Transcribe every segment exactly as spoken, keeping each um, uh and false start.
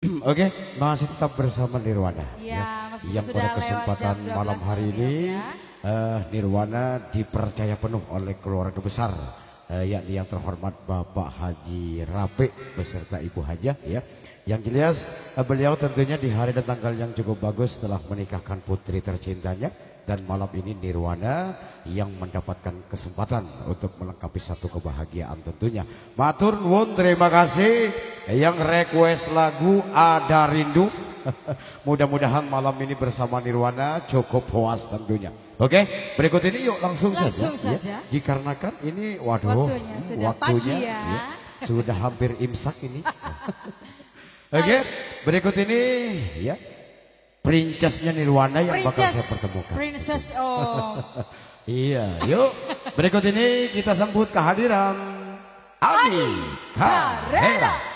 Oke, masih tetap bersama Nirwana ya, ya. Yang pada kesempatan malam hari ini ya. uh, Nirwana dipercaya penuh oleh keluarga besar, uh, yakni yang terhormat Bapak Haji Rape beserta Ibu Hajah ya. Yang jelas uh, beliau tentunya di hari dan tanggal yang cukup bagus telah menikahkan putri tercintanya. Dan malam ini Nirwana yang mendapatkan kesempatan untuk melengkapi satu kebahagiaan tentunya. Matur nuwun, terima kasih. Yang request lagu Ada Rindu. Mudah-mudahan malam ini bersama Nirwana cukup puas tentunya. Oke, berikut ini yuk langsung, langsung saja, saja. Ya. Dikarenakan ini waduh waktunya sudah, waktunya, pagi ya. Ya, sudah hampir imsak ini. Oke, berikut ini ya. Princessnya Nirwana yang Princess, bakal saya pertemukan. Princess, oh. Iya, yuk. Berikut ini kita sambut kehadiran Aldi Carrera.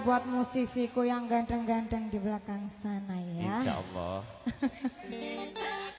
buat musisiku yang ganteng-ganteng di belakang sana ya. Insya Allah.